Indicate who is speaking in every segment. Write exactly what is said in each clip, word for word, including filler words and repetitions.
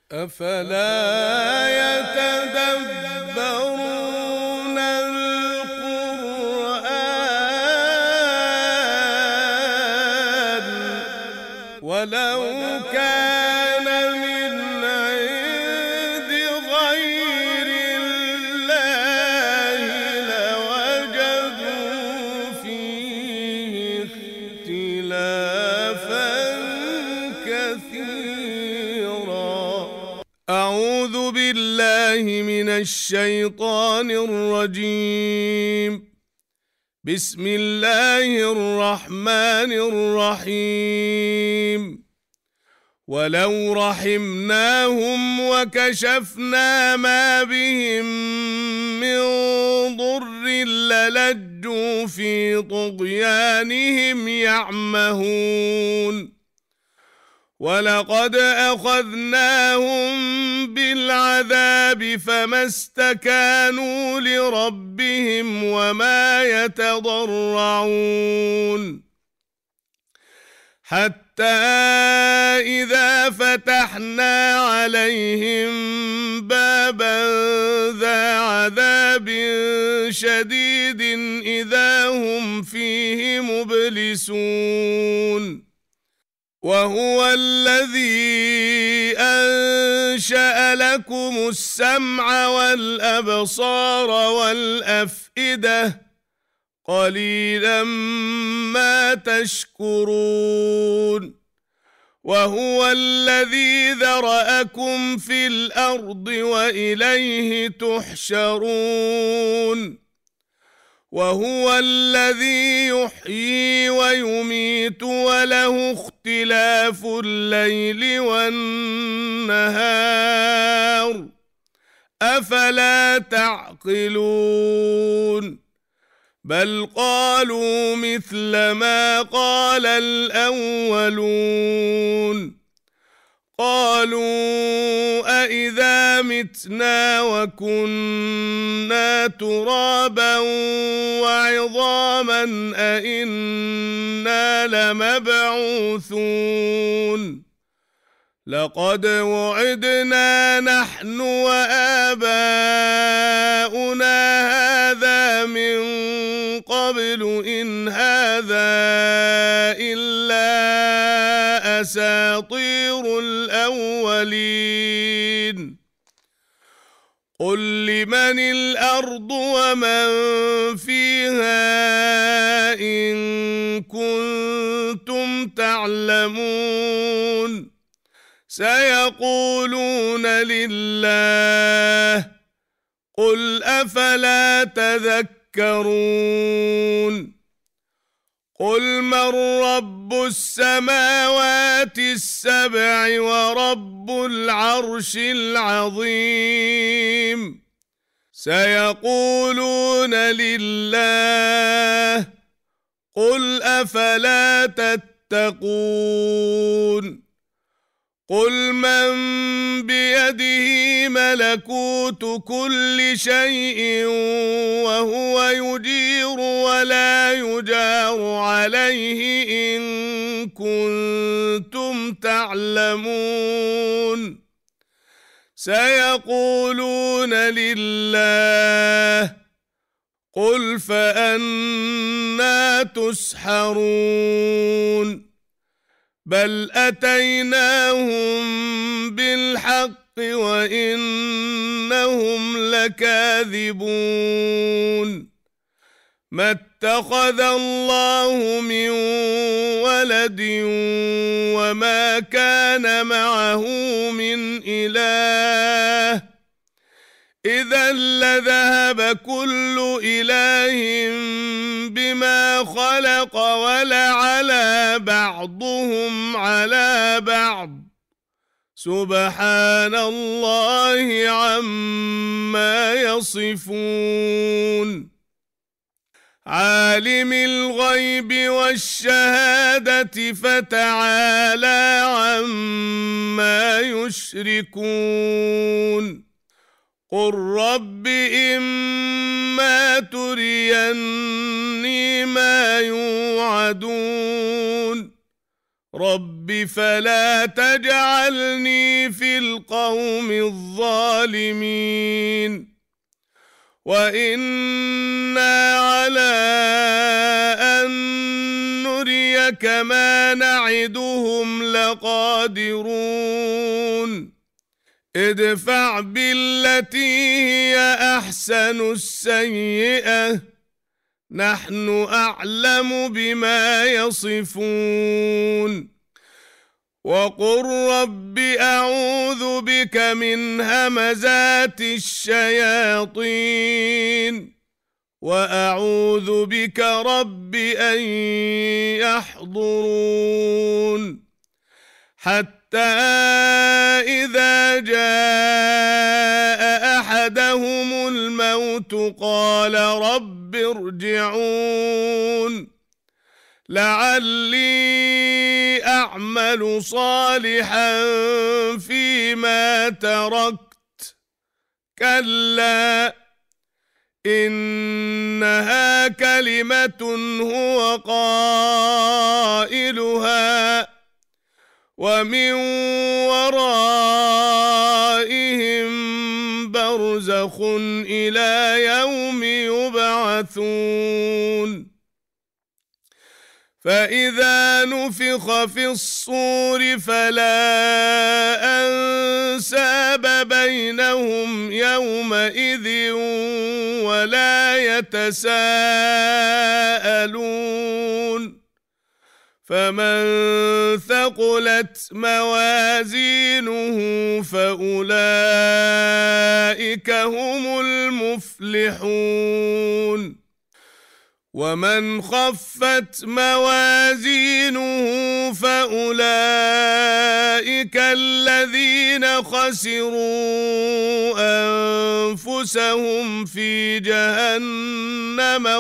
Speaker 1: أفلا يتدبرون القرآن ولو كان من عند غير الله لوجدوا فيه اختلافا كثيرا. أعوذ بالله من الشيطان الرجيم. بسم الله الرحمن الرحيم. ولو رحمناهم وكشفنا ما بهم من ضر للجوا في طغيانهم يعمهون. ولقد أخذناهم بالعذاب فما استكانوا لربهم وما يتضرعون حتى إذا فتحنا عليهم بابا ذا عذاب شديد إذا هم فيه مبلسون. وهو الذي أنشأ لكم السمع والأبصار والأفئدة قليلا ما تشكرون. وهو الذي ذرأكم في الأرض وإليه تحشرون. وهو الذي يحيي ويميت وله اختلاف الليل والنهار أفلا تعقلون. بل قالوا مثل ما قال الأولون. قالوا أإذا متنا وكنا ترابا وعظاما أإنا لمبعوثون. لقد وعدنا نحن وآباؤنا هذا من قبل إن هذا إلا أساطير الأولين. قل لمن الأرض ومن فيها إن كنتم تعلمون. سيقولون لله. قل أفلا تذكرون. قل من رب السماوات السبع ورب العرش العظيم. سيقولون لله. قل أفلا تتقون. قل من بيده ملكوت كل شيء وهو يجير ولا يجار عليه إن كنتم تعلمون. سيقولون لله. قل فأنى تسحرون. بل أتيناهم بالحق وإنهم لكاذبون. ما اتخذ الله من ولد وما كان معه من إله إذا لذهب كل إله بما خلق ولعلى بعضهم على بعض سبحان الله عما يصفون. عالم الغيب والشهادة فتعالى عما يشركون. قل رب إما تريني ما يوعدون رب فلا تجعلني في القوم الظالمين وإنا على أن نريك ما نعدهم لقادرون ادفع بالتي هي أحسن السيئة نحن أعلم بما يصفون وقل رب أعوذ بك من همزات الشياطين وأعوذ بك رب أن يحضرون حتى إذا جاء أحدهم الموت قال رب ارجعون لعلي أعمل صالحا فيما تركت كلا إنها كلمة هو قائلها ومن ورائهم برزخ إلى يوم يبعثون فإذا نفخ في الصور فلا أنساب بينهم يومئذ ولا يتساءلون فمن ثقلت موازينه فأولئك هم المفلحون ومن خفت موازينه فأولئك الذين خسروا أنفسهم في جهنم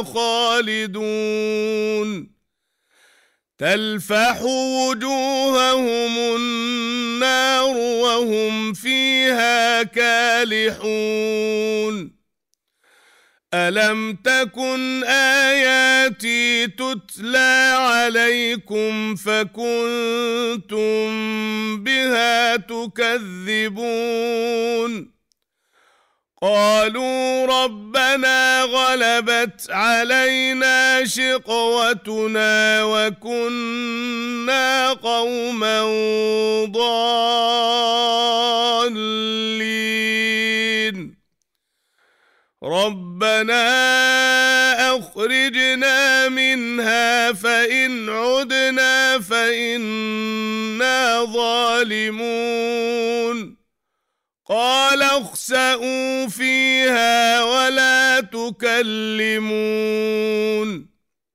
Speaker 1: خالدون تلفح وجوههم النار وهم فيها كالحون ألم تكن آياتي تتلى عليكم فكنتم بها تكذبون قالوا ربنا غلبت علينا شقوتنا وكنا قوما ضالين ربنا أخرجنا منها فإن عدنا فإنا ظالمون قال اخسئوا فيها ولا تكلمون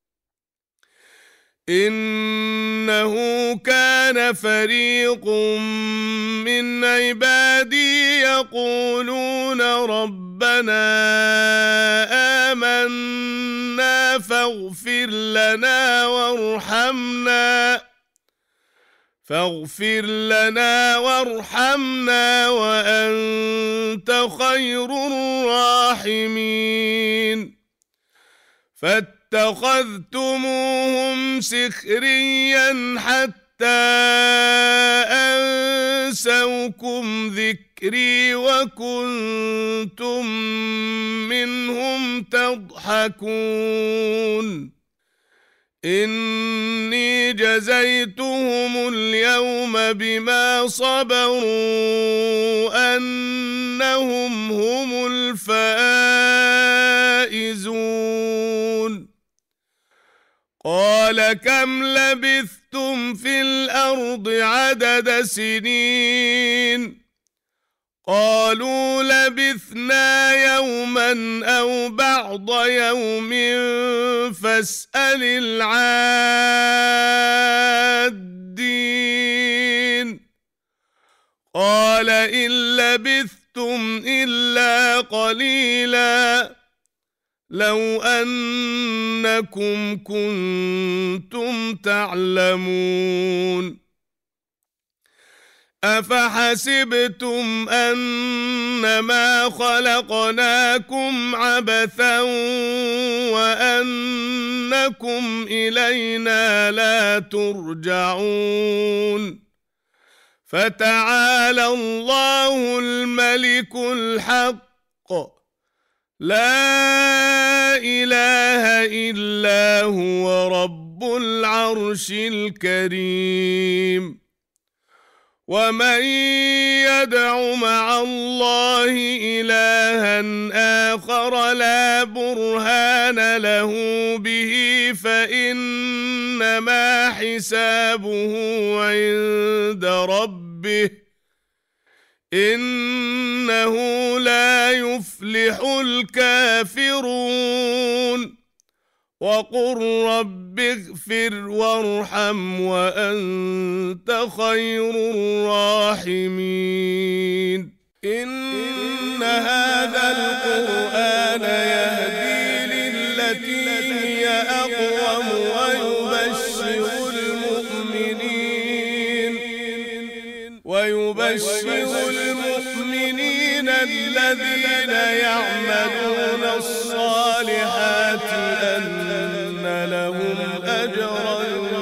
Speaker 1: إنه كان فريق من عبادي يقولون ربنا آمنا فاغفر لنا وارحمنا فاغفر لنا وارحمنا وأنت خير الراحمين فاتخذتموهم سخريا حتى أنسوكم ذكري وكنتم منهم تضحكون إني جزيتهم اليوم بما صبروا أنهم هم الفائزون قال كم لبثتم في الأرض عدد سنين قالوا لبثنا يوما أو بعض يوم فاسأل العادين قال إن لبثتم إلا قليلا لو أنكم كنتم تعلمون أفحسبتم أنما خلقناكم عبثا وأنكم إلينا لا ترجعون فتعالى الله الملك الحق لا إله إلا هو رب العرش الكريم ومن يدع مع الله إلها آخر لا برهان له به فإنما حسابه عند ربه إنه لا يفلح الكافرون وقل رب اغفر وارحم وأنت خير الراحمين إن هذا القرآن يهدي للتي هي أقوم ويبشر المؤمنين ويبشر المؤمنين الذين يعملون الصالحات أن لهم أجرا